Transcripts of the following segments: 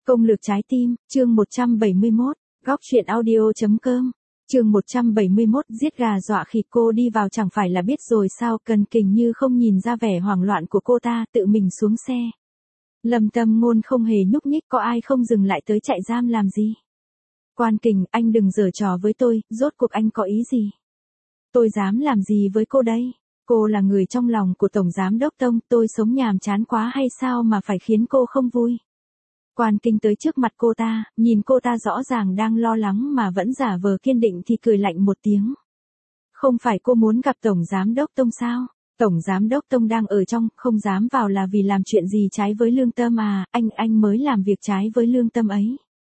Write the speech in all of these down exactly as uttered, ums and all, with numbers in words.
Công lược trái tim, chương một trăm bảy mươi mốt, góc truyện audio.com. Chương một trăm bảy mươi mốt, giết gà dọa khỉ. Cô đi vào chẳng phải là biết rồi sao? Cần Kình như không nhìn ra vẻ hoảng loạn của cô ta, tự mình xuống xe. Lâm Tâm Ngôn không hề nhúc nhích, có ai không dừng lại tới trại giam làm gì? Quan Kình, anh đừng giở trò với tôi, rốt cuộc anh có ý gì? Tôi dám làm gì với cô đây? Cô là người trong lòng của Tổng Giám Đốc Tông, tôi sống nhàm chán quá hay sao mà phải khiến cô không vui? Quan Kinh tới trước mặt cô ta, nhìn cô ta rõ ràng đang lo lắng mà vẫn giả vờ kiên định thì cười lạnh một tiếng. Không phải cô muốn gặp Tổng Giám Đốc Tông sao? Tổng Giám Đốc Tông đang ở trong, không dám vào là vì làm chuyện gì trái với lương tâm à, anh anh mới làm việc trái với lương tâm ấy.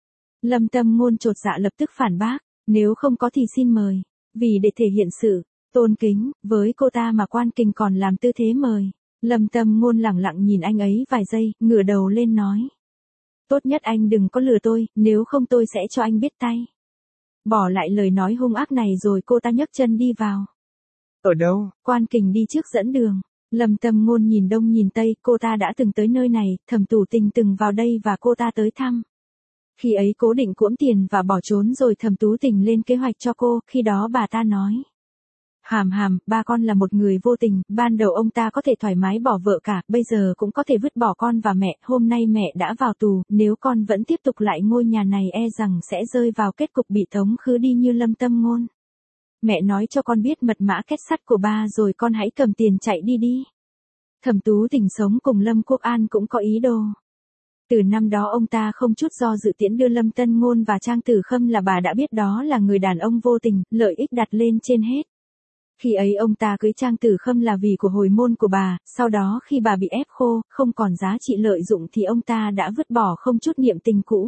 Lâm Tâm Ngôn chột dạ lập tức phản bác, nếu không có thì xin mời, vì để thể hiện sự tôn kính với cô ta mà Quan Kinh còn làm tư thế mời. Lâm Tâm Ngôn lẳng lặng nhìn anh ấy vài giây, ngửa đầu lên nói. Tốt nhất anh đừng có lừa tôi, nếu không tôi sẽ cho anh biết tay. Bỏ lại lời nói hung ác này rồi cô ta nhấc chân đi vào. Ở đâu? Quan Kình đi trước dẫn đường. Lâm Tâm Ngôn nhìn đông nhìn tây, cô ta đã từng tới nơi này, Thẩm Tú Tình từng vào đây và cô ta tới thăm. Khi ấy cố định cuỗm tiền và bỏ trốn rồi Thẩm Tú Tình lên kế hoạch cho cô, khi đó bà ta nói. Hàm hàm, ba con là một người vô tình, ban đầu ông ta có thể thoải mái bỏ vợ cả, bây giờ cũng có thể vứt bỏ con và mẹ, hôm nay mẹ đã vào tù, nếu con vẫn tiếp tục lại ngôi nhà này e rằng sẽ rơi vào kết cục bị tống khứ đi như Lâm Tâm Ngôn. Mẹ nói cho con biết mật mã kết sắt của ba rồi con hãy cầm tiền chạy đi đi. Thẩm Tú Tình sống cùng Lâm Quốc An cũng có ý đồ. Từ năm đó ông ta không chút do dự tiễn đưa Lâm Tân Ngôn và Trang Tử Khâm là bà đã biết đó là người đàn ông vô tình, lợi ích đặt lên trên hết. Khi ấy ông ta cưới Trang Tử Khâm là vì của hồi môn của bà, sau đó khi bà bị ép khô, không còn giá trị lợi dụng thì ông ta đã vứt bỏ không chút niệm tình cũ.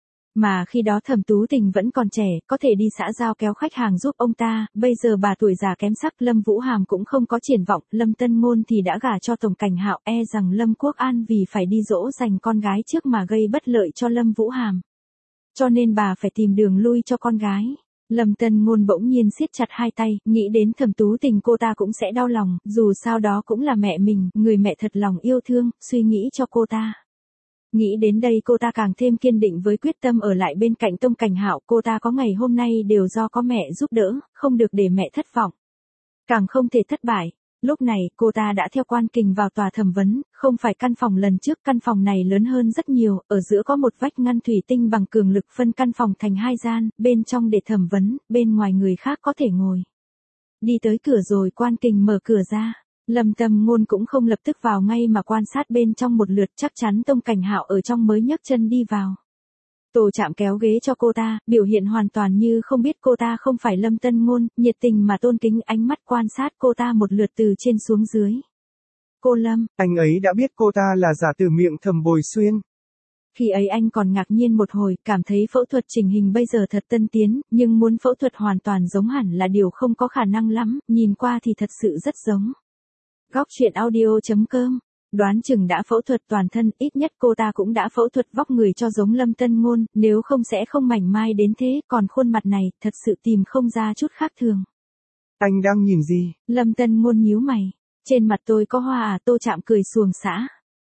Mà khi đó Thẩm Tú Tình vẫn còn trẻ, có thể đi xã giao kéo khách hàng giúp ông ta, bây giờ bà tuổi già kém sắc, Lâm Vũ Hàm cũng không có triển vọng, Lâm Tân Ngôn thì đã gả cho Tổng Cảnh Hạo, e rằng Lâm Quốc An vì phải đi dỗ dành con gái trước mà gây bất lợi cho Lâm Vũ Hàm. Cho nên bà phải tìm đường lui cho con gái. Lâm Tân Ngôn bỗng nhiên siết chặt hai tay, nghĩ đến Thẩm Tú Tình cô ta cũng sẽ đau lòng, dù sao đó cũng là mẹ mình, người mẹ thật lòng yêu thương, suy nghĩ cho cô ta. Nghĩ đến đây cô ta càng thêm kiên định với quyết tâm ở lại bên cạnh Tông Cảnh Hạo, cô ta có ngày hôm nay đều do có mẹ giúp đỡ, không được để mẹ thất vọng. Càng không thể thất bại. Lúc này, cô ta đã theo Quan Kình vào tòa thẩm vấn, không phải căn phòng lần trước, căn phòng này lớn hơn rất nhiều, ở giữa có một vách ngăn thủy tinh bằng cường lực phân căn phòng thành hai gian, bên trong để thẩm vấn, bên ngoài người khác có thể ngồi. Đi tới cửa rồi Quan Kình mở cửa ra. Lâm Tâm Ngôn cũng không lập tức vào ngay mà quan sát bên trong một lượt, chắc chắn Tông Cảnh Hạo ở trong mới nhấc chân đi vào. Tô Trạm kéo ghế cho cô ta, biểu hiện hoàn toàn như không biết cô ta không phải Lâm Tân Ngôn, nhiệt tình mà tôn kính, ánh mắt quan sát cô ta một lượt từ trên xuống dưới. Cô Lâm, anh ấy đã biết cô ta là giả từ miệng Thẩm Bồi Xuyên. Khi ấy anh còn ngạc nhiên một hồi, cảm thấy phẫu thuật chỉnh hình bây giờ thật tân tiến, nhưng muốn phẫu thuật hoàn toàn giống hẳn là điều không có khả năng lắm, nhìn qua thì thật sự rất giống. Góc truyện audio.com. Đoán chừng đã phẫu thuật toàn thân, ít nhất cô ta cũng đã phẫu thuật vóc người cho giống Lâm Tân Ngôn, nếu không sẽ không mảnh mai đến thế, còn khuôn mặt này, thật sự tìm không ra chút khác thường. Anh đang nhìn gì? Lâm Tân Ngôn nhíu mày. Trên mặt tôi có hoa à? Tô Trạm cười xuồng xã.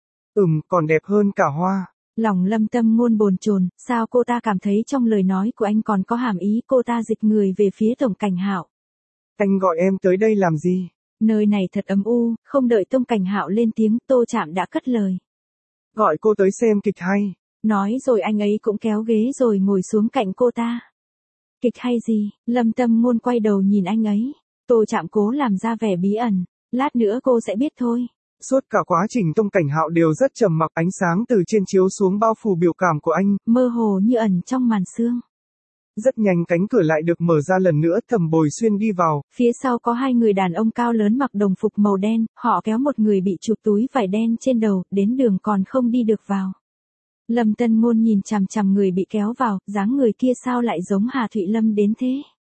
Ừm, còn đẹp hơn cả hoa. Lòng Lâm Tâm Ngôn bồn chồn, sao cô ta cảm thấy trong lời nói của anh còn có hàm ý, cô ta dịch người về phía Tổng Cảnh Hạo. Anh gọi em tới đây làm gì? Nơi này thật âm u, không đợi Tông Cảnh Hạo lên tiếng, Tô Trạm đã cất lời. Gọi cô tới xem kịch hay. Nói rồi anh ấy cũng kéo ghế rồi ngồi xuống cạnh cô ta. Kịch hay gì? Lâm Tâm Ngôn quay đầu nhìn anh ấy. Tô Trạm cố làm ra vẻ bí ẩn. Lát nữa cô sẽ biết thôi. Suốt cả quá trình Tông Cảnh Hạo đều rất trầm mặc, ánh sáng từ trên chiếu xuống bao phủ biểu cảm của anh, mơ hồ như ẩn trong màn sương. Rất nhanh cánh cửa lại được mở ra lần nữa, Thẩm Bồi Xuyên đi vào. Phía sau có hai người đàn ông cao lớn mặc đồng phục màu đen, họ kéo một người bị chụp túi vải đen trên đầu, đến đường còn không đi được vào. Lâm Tân Ngôn nhìn chằm chằm người bị kéo vào, dáng người kia sao lại giống Hà Thụy Lâm đến thế?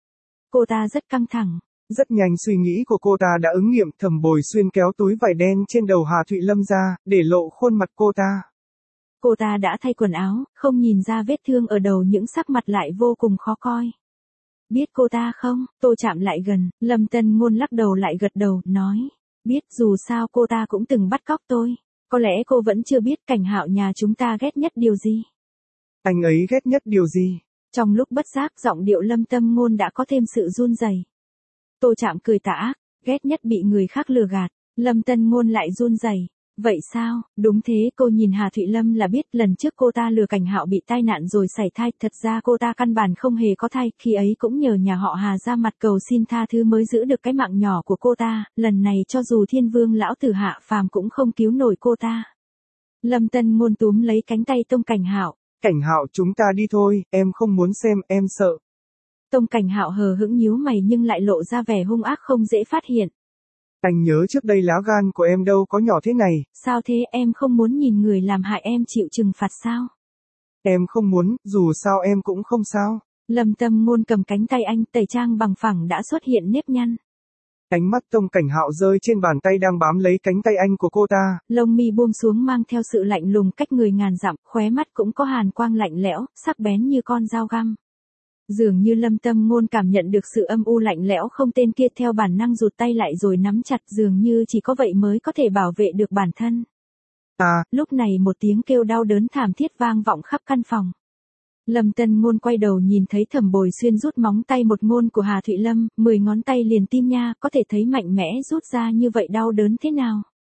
Cô ta rất căng thẳng. Rất nhanh suy nghĩ của cô ta đã ứng nghiệm, Thẩm Bồi Xuyên kéo túi vải đen trên đầu Hà Thụy Lâm ra, để lộ khuôn mặt cô ta. Cô ta đã thay quần áo, không nhìn ra vết thương ở đầu, những sắc mặt lại vô cùng khó coi. Biết cô ta không? Tô Trạm lại gần, Lâm Tân Ngôn lắc đầu lại gật đầu, nói. Biết, dù sao cô ta cũng từng bắt cóc tôi. Có lẽ cô vẫn chưa biết Cảnh Hạo nhà chúng ta ghét nhất điều gì. Anh ấy ghét nhất điều gì? Trong lúc bất giác giọng điệu Lâm Tâm Ngôn đã có thêm sự run rẩy. Tô Trạm cười tà ác, ghét nhất bị người khác lừa gạt. Lâm Tân Ngôn lại run rẩy. Vậy sao? Đúng thế, cô nhìn Hà Thụy Lâm là biết lần trước cô ta lừa Cảnh Hạo bị tai nạn rồi sảy thai, thật ra cô ta căn bản không hề có thai, khi ấy cũng nhờ nhà họ Hà ra mặt cầu xin tha thứ mới giữ được cái mạng nhỏ của cô ta, lần này cho dù Thiên Vương lão tử hạ phàm cũng không cứu nổi cô ta. Lâm Tân Ngôn túm lấy cánh tay Tông Cảnh Hạo. Cảnh Hạo, chúng ta đi thôi, em không muốn xem, em sợ. Tông Cảnh Hạo hờ hững nhíu mày nhưng lại lộ ra vẻ hung ác không dễ phát hiện. Anh nhớ trước đây lá gan của em đâu có nhỏ thế này. Sao thế, em không muốn nhìn người làm hại em chịu trừng phạt sao? Em không muốn, dù sao em cũng không sao. Lâm Tâm Ngôn cầm cánh tay anh, tẩy trang bằng phẳng đã xuất hiện nếp nhăn. Ánh mắt Tông Cảnh Hạo rơi trên bàn tay đang bám lấy cánh tay anh của cô ta. Lông mi buông xuống mang theo sự lạnh lùng cách người ngàn dặm, khóe mắt cũng có hàn quang lạnh lẽo, sắc bén như con dao găm. Dường như Lâm Tâm Ngôn cảm nhận được sự âm u lạnh lẽo không tên kia, theo bản năng rụt tay lại rồi nắm chặt, dường như chỉ có vậy mới có thể bảo vệ được bản thân. À, lúc này một tiếng kêu đau đớn thảm thiết vang vọng khắp căn phòng. Lâm Tân Ngôn quay đầu nhìn thấy Thẩm Bồi Xuyên rút móng tay một ngôn của Hà Thụy Lâm, mười ngón tay liền tim nha, có thể thấy mạnh mẽ rút ra như vậy đau đớn thế nào.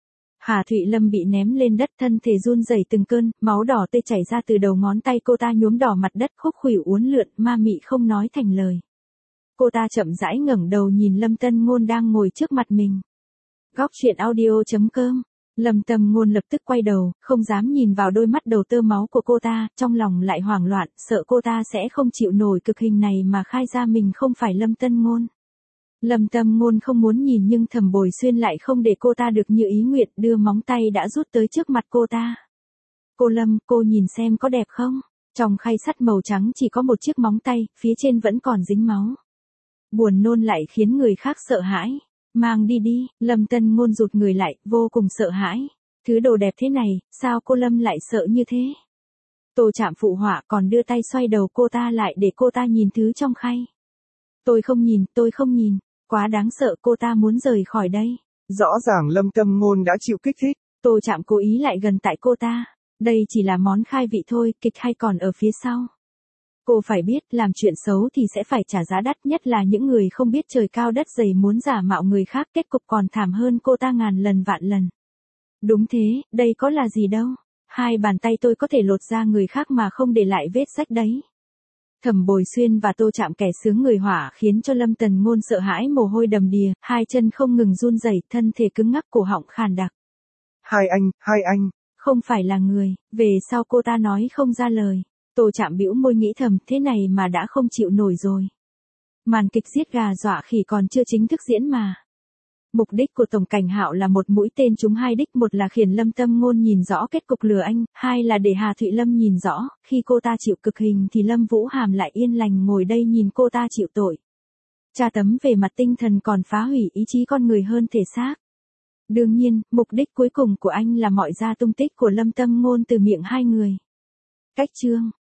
Hà Thụy Lâm bị ném lên đất, thân thể run rẩy từng cơn, máu đỏ tươi chảy ra từ đầu ngón tay cô ta nhuốm đỏ mặt đất, khúc khuỷu uốn lượn, ma mị không nói thành lời. Cô ta chậm rãi ngẩng đầu nhìn Lâm Tân Ngôn đang ngồi trước mặt mình. Góc truyện audio chấm com. Lâm Tâm Ngôn lập tức quay đầu, không dám nhìn vào đôi mắt đầu tơ máu của cô ta, trong lòng lại hoảng loạn, sợ cô ta sẽ không chịu nổi cực hình này mà khai ra mình không phải Lâm Tân Ngôn. Lâm Tâm Ngôn không muốn nhìn nhưng Thẩm Bồi Xuyên lại không để cô ta được như ý nguyện, đưa móng tay đã rút tới trước mặt cô ta. Cô Lâm, cô nhìn xem có đẹp không? Trong khay sắt màu trắng chỉ có một chiếc móng tay, phía trên vẫn còn dính máu. Buồn nôn lại khiến người khác sợ hãi. Mang đi đi, Lâm Tân Ngôn rụt người lại, vô cùng sợ hãi. Thứ đồ đẹp thế này, sao cô Lâm lại sợ như thế? Tô Trạm phụ họa còn đưa tay xoay đầu cô ta lại để cô ta nhìn thứ trong khay. Tôi không nhìn, tôi không nhìn, quá đáng sợ, cô ta muốn rời khỏi đây. Rõ ràng Lâm Tâm Ngôn đã chịu kích thích. Tô Trạm cố ý lại gần tại cô ta. Đây chỉ là món khai vị thôi, kịch hay còn ở phía sau. Cô phải biết, làm chuyện xấu thì sẽ phải trả giá đắt, nhất là những người không biết trời cao đất dày muốn giả mạo người khác, kết cục còn thảm hơn cô ta ngàn lần vạn lần. Đúng thế, đây có là gì đâu. Hai bàn tay tôi có thể lột ra người khác mà không để lại vết rách đấy. Thẩm Bồi Xuyên và Tô Trạm kẻ sướng người hỏa khiến cho Lâm Tần Ngôn sợ hãi mồ hôi đầm đìa, hai chân không ngừng run rẩy, thân thể cứng ngắc, cổ họng khàn đặc. Hai anh, hai anh. Không phải là người, về sau cô ta nói không ra lời. Tô Trạm bĩu môi nghĩ thầm, thế này mà đã không chịu nổi rồi. Màn kịch giết gà dọa khỉ còn chưa chính thức diễn mà. Mục đích của Tổng Cảnh Hạo là một mũi tên trúng hai đích, một là khiến Lâm Tâm Ngôn nhìn rõ kết cục lừa anh, hai là để Hà Thụy Lâm nhìn rõ, khi cô ta chịu cực hình thì Lâm Vũ Hàm lại yên lành ngồi đây nhìn cô ta chịu tội. Tra tấn về mặt tinh thần còn phá hủy ý chí con người hơn thể xác. Đương nhiên, mục đích cuối cùng của anh là mọi ra tung tích của Lâm Tâm Ngôn từ miệng hai người. Cách chương